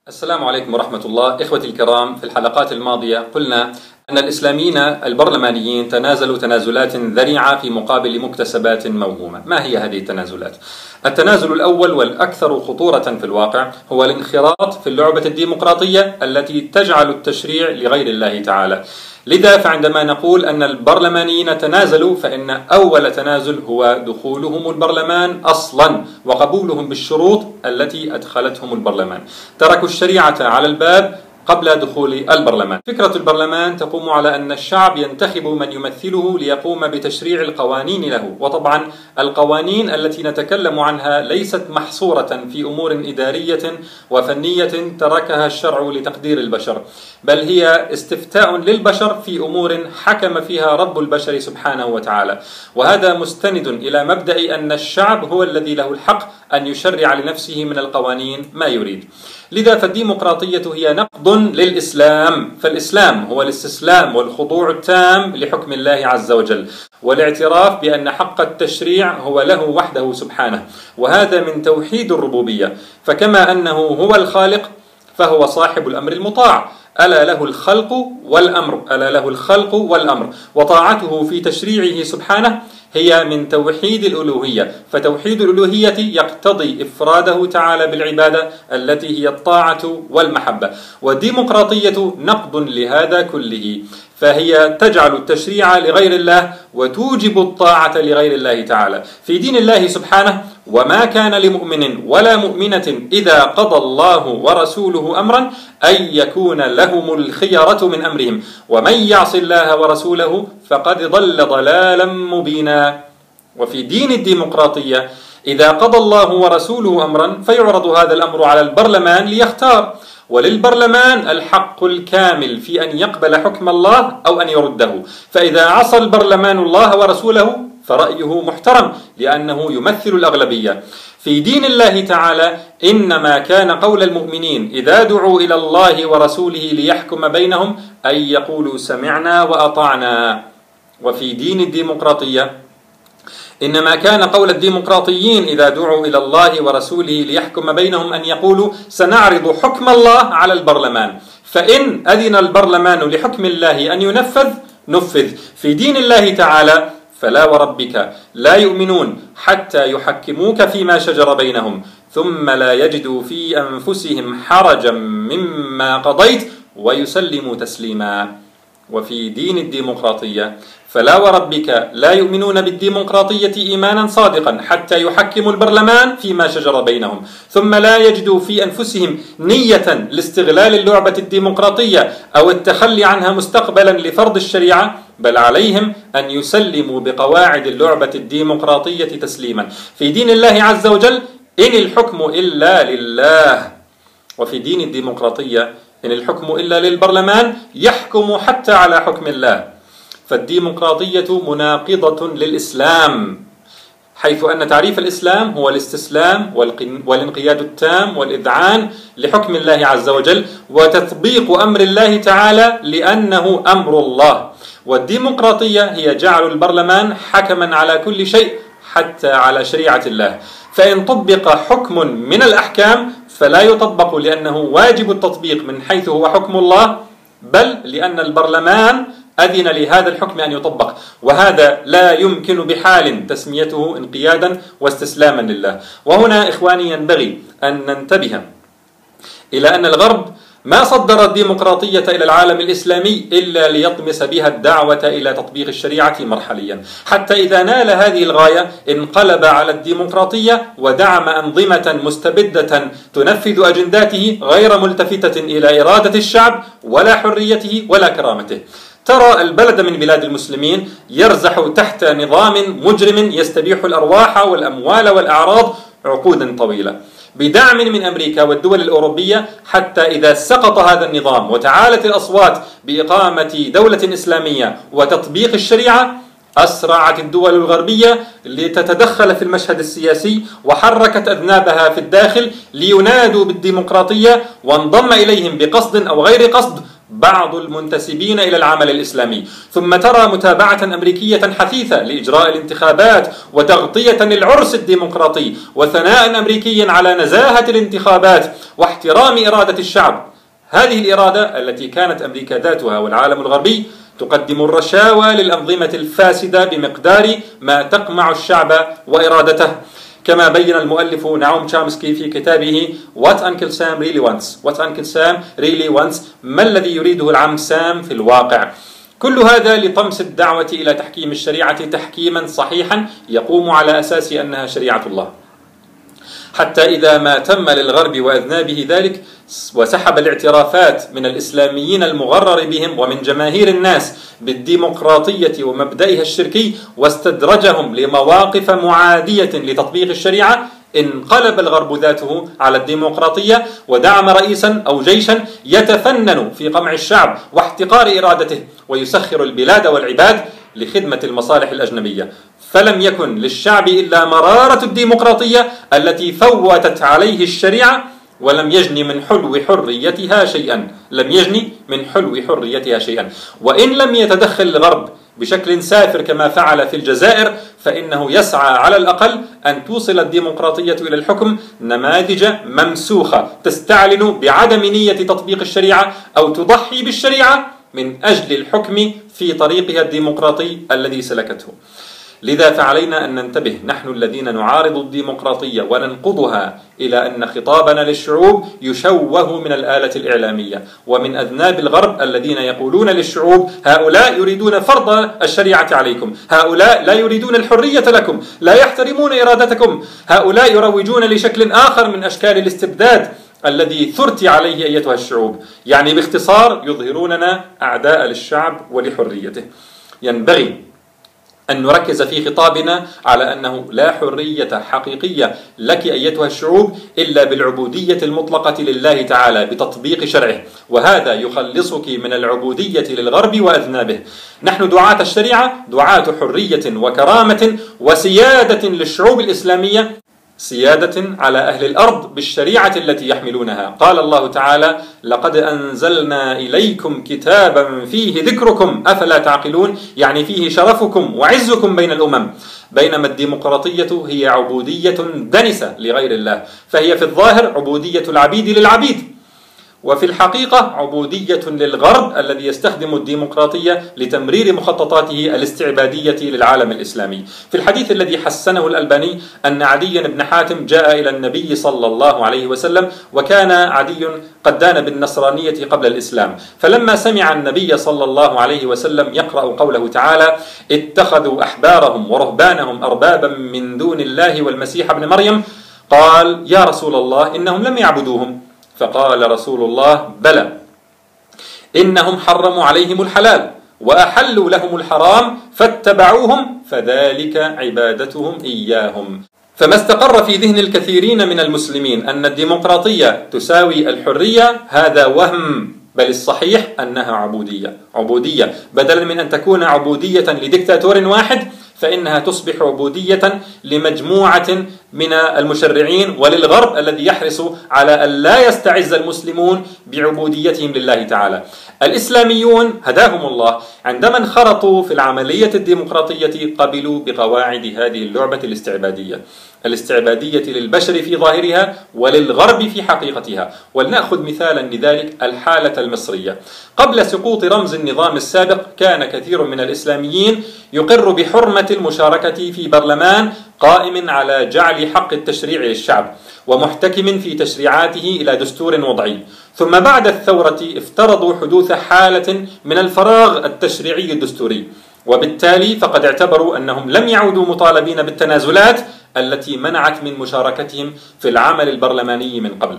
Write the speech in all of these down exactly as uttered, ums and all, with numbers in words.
السلام عليكم ورحمة الله. إخوتي الكرام، في الحلقات الماضية قلنا أن الإسلاميين البرلمانيين تنازلوا تنازلات ذريعة في مقابل مكتسبات موهومة. ما هي هذه التنازلات؟ التنازل الأول والأكثر خطورة في الواقع هو الانخراط في اللعبة الديمقراطية التي تجعل التشريع لغير الله تعالى. لذا فعندما نقول أن البرلمانيين تنازلوا فإن أول تنازل هو دخولهم البرلمان أصلا وقبولهم بالشروط التي أدخلتهم البرلمان. تركوا الشريعة على الباب قبل دخول البرلمان. فكرة البرلمان تقوم على أن الشعب ينتخب من يمثله ليقوم بتشريع القوانين له، وطبعا القوانين التي نتكلم عنها ليست محصورة في أمور إدارية وفنية تركها الشرع لتقدير البشر، بل هي استفتاء للبشر في أمور حكم فيها رب البشر سبحانه وتعالى، وهذا مستند إلى مبدأ أن الشعب هو الذي له الحق أن يشرع لنفسه من القوانين ما يريد. لذا فالديمقراطية هي نقض للإسلام، فالإسلام هو الاستسلام والخضوع التام لحكم الله عز وجل، والاعتراف بأن حق التشريع هو له وحده سبحانه، وهذا من توحيد الربوبية. فكما أنه هو الخالق فهو صاحب الأمر المطاع، ألا له الخلق والأمر، ألا له الخلق والأمر، وطاعته في تشريعه سبحانه هي من توحيد الألوهية، فتوحيد الألوهية يقتضي إفراده تعالى بالعبادة التي هي الطاعة والمحبة، والديمقراطية نقض لهذا كله، فهي تجعل التشريع لغير الله وتوجب الطاعة لغير الله تعالى. في دين الله سبحانه: وما كان لمؤمن ولا مؤمنة إذا قضى الله ورسوله أمرا أن يكون لهم الخيرة من أمرهم ومن يعص الله ورسوله فقد ضل ضلالا مبينا. وفي دين الديمقراطية إذا قضى الله ورسوله أمرا فيعرض هذا الأمر على البرلمان ليختار، وللبرلمان الحق الكامل في أن يقبل حكم الله أو أن يرده، فإذا عصى البرلمان الله ورسوله فرأيه محترم لأنه يمثل الأغلبية. في دين الله تعالى إنما كان قول المؤمنين إذا دعوا إلى الله ورسوله ليحكم بينهم أن يقولوا سمعنا وأطعنا. وفي دين الديمقراطية إنما كان قول الديمقراطيين إذا دعوا إلى الله ورسوله ليحكم بينهم أن يقولوا سنعرض حكم الله على البرلمان، فإن أذن البرلمان لحكم الله أن ينفذ نفذ. في دين الله تعالى فلا وربك لا يؤمنون حتى يحكموك فيما شجر بينهم ثم لا يجدوا في أنفسهم حرجا مما قضيت ويسلموا تسليما. وفي دين الديمقراطية فلا وربك لا يؤمنون بالديمقراطية إيمانا صادقا حتى يحكموا البرلمان فيما شجر بينهم ثم لا يجدوا في أنفسهم نية لاستغلال اللعبة الديمقراطية أو التخلي عنها مستقبلا لفرض الشريعة، بل عليهم أن يسلموا بقواعد اللعبة الديمقراطية تسليما. في دين الله عز وجل إن الحكم إلا لله، وفي دين الديمقراطية إن الحكم إلا للبرلمان يحكم حتى على حكم الله. فالديمقراطية مناقضة للإسلام، حيث أن تعريف الإسلام هو الاستسلام والانقياد التام والإذعان لحكم الله عز وجل وتطبيق أمر الله تعالى لأنه أمر الله، والديمقراطية هي جعل البرلمان حكما على كل شيء حتى على شريعة الله، فإن طبق حكم من الأحكام فلا يطبق لأنه واجب التطبيق من حيث هو حكم الله، بل لأن البرلمان أذن لهذا الحكم أن يطبق، وهذا لا يمكن بحال تسميته انقيادا واستسلاما لله. وهنا إخواني ينبغي أن ننتبه إلى أن الغرب ما صدر الديمقراطية إلى العالم الإسلامي إلا ليطمس بها الدعوة إلى تطبيق الشريعة مرحليا، حتى إذا نال هذه الغاية انقلب على الديمقراطية ودعم أنظمة مستبدة تنفذ أجنداته غير ملتفتة إلى إرادة الشعب ولا حريته ولا كرامته. ترى البلد من بلاد المسلمين يرزح تحت نظام مجرم يستبيح الأرواح والأموال والأعراض عقودا طويلة بدعم من أمريكا والدول الأوروبية، حتى إذا سقط هذا النظام وتعالت الأصوات بإقامة دولة إسلامية وتطبيق الشريعة أسرعت الدول الغربية لتتدخل في المشهد السياسي وحركت أذنابها في الداخل لينادوا بالديمقراطية، وانضم إليهم بقصد أو غير قصد بعض المنتسبين إلى العمل الإسلامي، ثم ترى متابعة أمريكية حثيثة لإجراء الانتخابات وتغطية العرس الديمقراطي وثناء أمريكي على نزاهة الانتخابات واحترام إرادة الشعب. هذه الإرادة التي كانت أمريكا ذاتها والعالم الغربي تقدم الرشاوى للأنظمة الفاسدة بمقدار ما تقمع الشعب وإرادته، كما بين المؤلف نعوم تشامسكي في كتابه What Uncle Sam Really Wants What Uncle Sam Really Wants ما الذي يريده العم سام في الواقع. كل هذا لطمس الدعوة إلى تحكيم الشريعة تحكيما صحيحا يقوم على أساس أنها شريعة الله، حتى إذا ما تم للغرب وأذنابه ذلك وسحب الاعترافات من الإسلاميين المغرر بهم ومن جماهير الناس بالديمقراطية ومبدئها الشركي واستدرجهم لمواقف معادية لتطبيق الشريعة، انقلب الغرب ذاته على الديمقراطية ودعم رئيسا أو جيشا يتفنن في قمع الشعب واحتقار إرادته ويسخر البلاد والعباد لخدمة المصالح الأجنبية. فلم يكن للشعب إلا مرارة الديمقراطية التي فوتت عليه الشريعة ولم يجني من حلو حريتها شيئا لم يجني من حلو حريتها شيئا وإن لم يتدخل الغرب بشكل سافر كما فعل في الجزائر، فإنه يسعى على الأقل أن توصل الديمقراطية إلى الحكم نماذج ممسوخة تستعلن بعدم نية تطبيق الشريعة أو تضحي بالشريعة من أجل الحكم في طريقها الديمقراطي الذي سلكته. لذا فعلينا أن ننتبه نحن الذين نعارض الديمقراطية وننقضها إلى أن خطابنا للشعوب يشوه من الآلة الإعلامية ومن أذناب الغرب الذين يقولون للشعوب هؤلاء يريدون فرض الشريعة عليكم، هؤلاء لا يريدون الحرية لكم، لا يحترمون إرادتكم، هؤلاء يروجون لشكل آخر من أشكال الاستبداد الذي ثرت عليه أيتها الشعوب. يعني باختصار يظهروننا أعداء للشعب ولحريته. ينبغي أن نركز في خطابنا على أنه لا حرية حقيقية لك أيتها الشعوب إلا بالعبودية المطلقة لله تعالى بتطبيق شرعه، وهذا يخلصك من العبودية للغرب وأذنابه. نحن دعاة الشريعة دعاة حرية وكرامة وسيادة للشعوب الإسلامية، سيادة على أهل الأرض بالشريعة التي يحملونها. قال الله تعالى: لقد أنزلنا إليكم كتابا فيه ذكركم أفلا تعقلون، يعني فيه شرفكم وعزكم بين الأمم. بينما الديمقراطية هي عبودية دنسة لغير الله، فهي في الظاهر عبودية العبيد للعبيد، وفي الحقيقة عبودية للغرب الذي يستخدم الديمقراطية لتمرير مخططاته الاستعبادية للعالم الإسلامي. في الحديث الذي حسنه الألباني أن عدي بن حاتم جاء إلى النبي صلى الله عليه وسلم، وكان عدي قد دان بالنصرانية قبل الإسلام، فلما سمع النبي صلى الله عليه وسلم يقرأ قوله تعالى: اتخذوا أحبارهم ورهبانهم أربابا من دون الله والمسيح ابن مريم، قال: يا رسول الله إنهم لم يعبدوهم. فقال رسول الله: بلى، إنهم حرموا عليهم الحلال وأحلوا لهم الحرام فاتبعوهم فذلك عبادتهم إياهم. فما استقر في ذهن الكثيرين من المسلمين أن الديمقراطية تساوي الحرية هذا وهم، بل الصحيح أنها عبودية عبودية بدلا من أن تكون عبودية لديكتاتور واحد، فإنها تصبح عبودية لمجموعة من المشرعين وللغرب الذي يحرص على أن لا يستعز المسلمون بعبوديتهم لله تعالى. الإسلاميون هداهم الله عندما انخرطوا في العملية الديمقراطية قبلوا بقواعد هذه اللعبة الاستعبادية الاستعبادية للبشر في ظاهرها وللغرب في حقيقتها. ولنأخذ مثالا لذلك الحالة المصرية. قبل سقوط رمز النظام السابق كان كثير من الإسلاميين يقر بحرمة المشاركة في برلمان قائم على جعل حق التشريع للشعب ومحتكم في تشريعاته إلى دستور وضعي. ثم بعد الثورة افترضوا حدوث حالة من الفراغ التشريعي الدستوري، وبالتالي فقد اعتبروا أنهم لم يعودوا مطالبين بالتنازلات التي منعت من مشاركتهم في العمل البرلماني من قبل.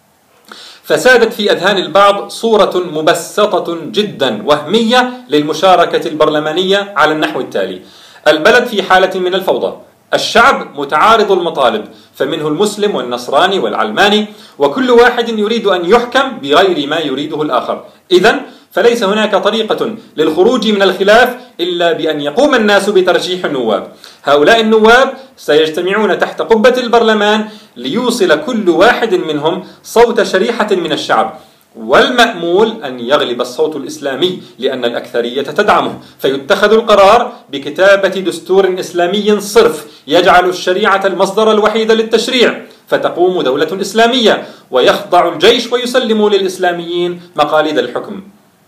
فسادت في أذهان البعض صورة مبسطة جدا وهمية للمشاركة البرلمانية على النحو التالي: البلد في حالة من الفوضى، الشعب متعارض المطالب، فمنه المسلم والنصراني والعلماني، وكل واحد يريد أن يحكم بغير ما يريده الآخر. إذن فليس هناك طريقة للخروج من الخلاف إلا بأن يقوم الناس بترشيح النواب. هؤلاء النواب سيجتمعون تحت قبة البرلمان ليوصل كل واحد منهم صوت شريحة من الشعب، والمأمول أن يغلب الصوت الإسلامي لأن الأكثرية تدعمه، فيتخذ القرار بكتابة دستور إسلامي صرف يجعل الشريعة المصدر الوحيد للتشريع، فتقوم دولة إسلامية ويخضع الجيش ويسلم للإسلاميين مقاليد الحكم،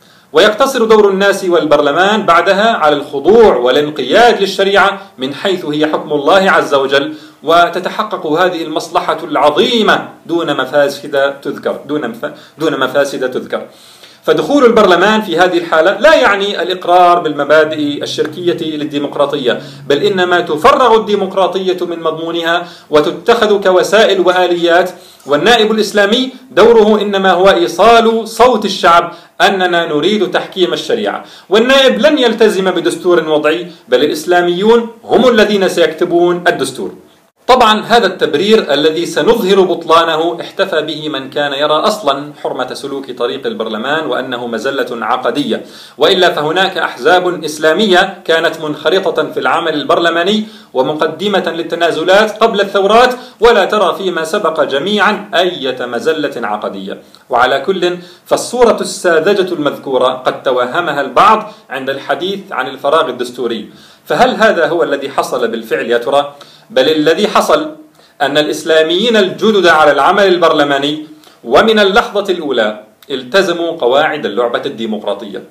ويقتصر دور الناس والبرلمان بعدها على الخضوع والانقياد للشريعة من حيث هي حكم الله عز وجل، وتتحقق هذه المصلحة العظيمة دون مفاسد تذكر دون دون مفاسد تذكر. فدخول البرلمان في هذه الحالة لا يعني الإقرار بالمبادئ الشركية للديمقراطية، بل إنما تفرغ الديمقراطية من مضمونها وتتخذ كوسائل وآليات، والنائب الإسلامي دوره إنما هو إيصال صوت الشعب أننا نريد تحكيم الشريعة، والنائب لن يلتزم بدستور وضعي، بل الإسلاميون هم الذين سيكتبون الدستور. طبعا هذا التبرير الذي سنظهر بطلانه احتفى به من كان يرى أصلا حرمة سلوك طريق البرلمان وأنه مزلة عقدية، وإلا فهناك أحزاب إسلامية كانت منخرطة في العمل البرلماني ومقدمة للتنازلات قبل الثورات، ولا ترى فيما سبق جميعا أي مزلة عقدية. وعلى كل فالصورة الساذجة المذكورة قد توهمها البعض عند الحديث عن الفراغ الدستوري، فهل هذا هو الذي حصل بالفعل يا ترى؟ بل الذي حصل أن الإسلاميين الجدد على العمل البرلماني ومن اللحظة الأولى التزموا قواعد اللعبة الديمقراطية،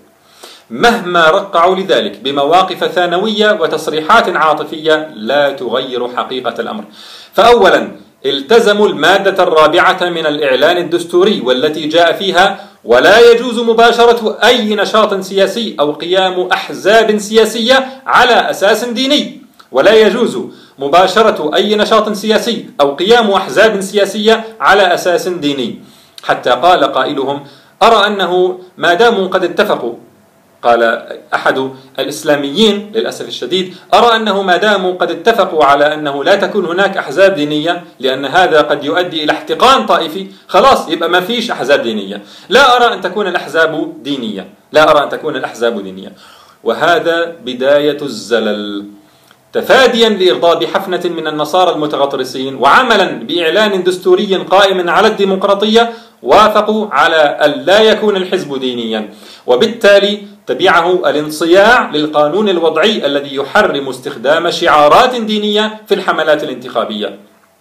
مهما رقعوا لذلك بمواقف ثانوية وتصريحات عاطفية لا تغير حقيقة الأمر. فأولا التزموا المادة الرابعة من الإعلان الدستوري والتي جاء فيها: ولا يجوز مباشرة أي نشاط سياسي أو قيام أحزاب سياسية على أساس ديني. ولا يجوز مباشرة أي نشاط سياسي أو قيام أحزاب سياسية على أساس ديني، حتى قال قائلهم: أرى أنه ما داموا قد اتفقوا، قال أحد الإسلاميين للأسف الشديد: أرى أنه ما داموا قد اتفقوا على أنه لا تكون هناك أحزاب دينية لأن هذا قد يؤدي إلى احتقان طائفي، خلاص يبقى ما فيش أحزاب دينية. لا أرى أن تكون الأحزاب دينية، لا أرى أن تكون الأحزاب دينية. وهذا بداية الزلل، تفاديا لإرضاء حفنة من النصارى المتغطرسين وعملا بإعلان دستوري قائم على الديمقراطية، وافقوا على أن لا يكون الحزب دينيا، وبالتالي تبعه الانصياع للقانون الوضعي الذي يحرم استخدام شعارات دينية في الحملات الانتخابية.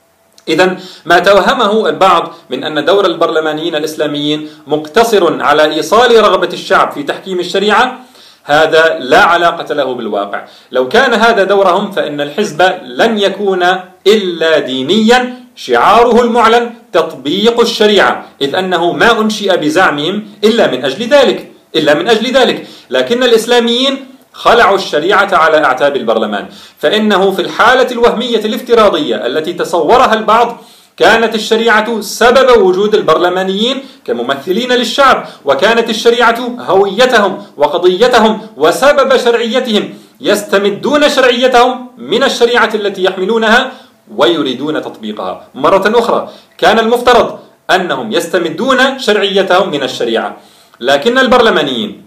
إذن ما توهمه البعض من أن دور البرلمانيين الإسلاميين مقتصر على إيصال رغبة الشعب في تحكيم الشريعة، هذا لا علاقة له بالواقع. لو كان هذا دورهم فإن الحزب لن يكون إلا دينيا شعاره المعلن تطبيق الشريعة، إذ أنه ما أنشئ بزعمهم إلا من أجل ذلك إلا من أجل ذلك لكن الإسلاميين خلعوا الشريعة على أعتاب البرلمان، فإنه في الحالة الوهمية الافتراضية التي تصورها البعض كانت الشريعة سبب وجود البرلمانيين كممثلين للشعب، وكانت الشريعة هويتهم وقضيتهم وسبب شرعيتهم، يستمدون شرعيتهم من الشريعة التي يحملونها ويريدون تطبيقها. مرة أخرى كان المفترض أنهم يستمدون شرعيتهم من الشريعة، لكن البرلمانيين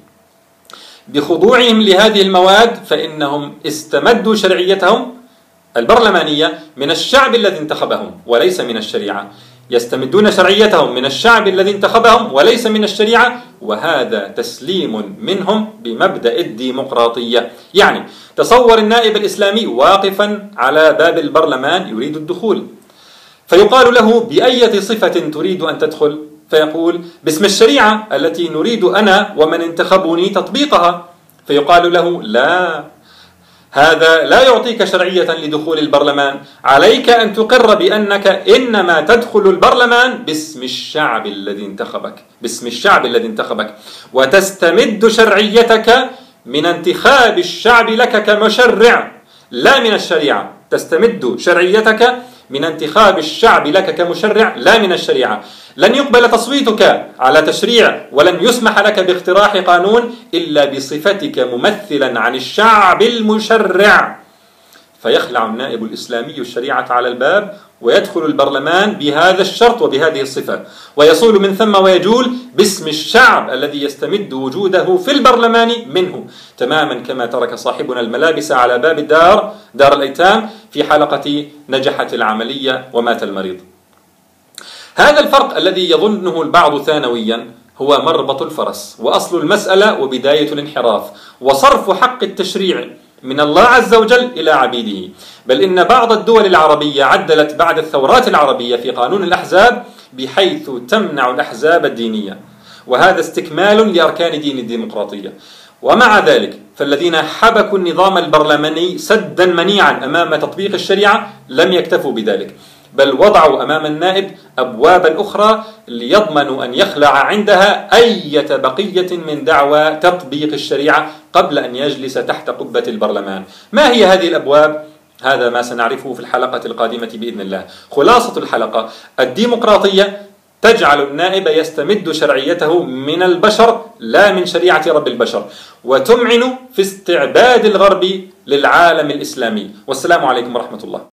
بخضوعهم لهذه المواد فإنهم استمدوا شرعيتهم البرلمانية من الشعب الذي انتخبهم وليس من الشريعة، يستمدون شرعيتهم من الشعب الذي انتخبهم وليس من الشريعة، وهذا تسليم منهم بمبدأ الديمقراطية. يعني تصور النائب الإسلامي واقفا على باب البرلمان يريد الدخول، فيقال له: بأية صفة تريد أن تدخل؟ فيقول: باسم الشريعة التي نريد أنا ومن انتخبوني تطبيقها. فيقال له: لا، هذا لا يعطيك شرعية لدخول البرلمان، عليك أن تقر بأنك إنما تدخل البرلمان باسم الشعب الذي انتخبك باسم الشعب الذي انتخبك وتستمد شرعيتك من انتخاب الشعب لك كمشرع لا من الشريعة. تستمد شرعيتك من انتخاب الشعب لك كمشرع لا من الشريعة. لن يقبل تصويتك على تشريع ولن يسمح لك باقتراح قانون إلا بصفتك ممثلا عن الشعب المشرع. فيخلع النائب الإسلامي الشريعة على الباب ويدخل البرلمان بهذا الشرط وبهذه الصفة، ويصول من ثم ويجول باسم الشعب الذي يستمد وجوده في البرلمان منه، تماما كما ترك صاحبنا الملابس على باب الدار دار الأيتام في حلقة نجحت العملية ومات المريض. هذا الفرق الذي يظنه البعض ثانويا هو مربط الفرس وأصل المسألة وبداية الانحراف، وصرف حق التشريع من الله عز وجل إلى عبيده. بل إن بعض الدول العربية عدلت بعد الثورات العربية في قانون الأحزاب بحيث تمنع الأحزاب الدينية، وهذا استكمال لأركان دين الديمقراطية. ومع ذلك فالذين حبكوا النظام البرلماني سدا منيعا أمام تطبيق الشريعة لم يكتفوا بذلك، بل وضعوا أمام النائب أبوابا أخرى ليضمنوا أن يخلع عندها أي بقية من دعوى تطبيق الشريعة قبل أن يجلس تحت قبة البرلمان. ما هي هذه الأبواب؟ هذا ما سنعرفه في الحلقة القادمة بإذن الله. خلاصة الحلقة: الديمقراطية تجعل النائب يستمد شرعيته من البشر لا من شريعة رب البشر، وتمعن في استعباد الغرب للعالم الإسلامي. والسلام عليكم ورحمة الله.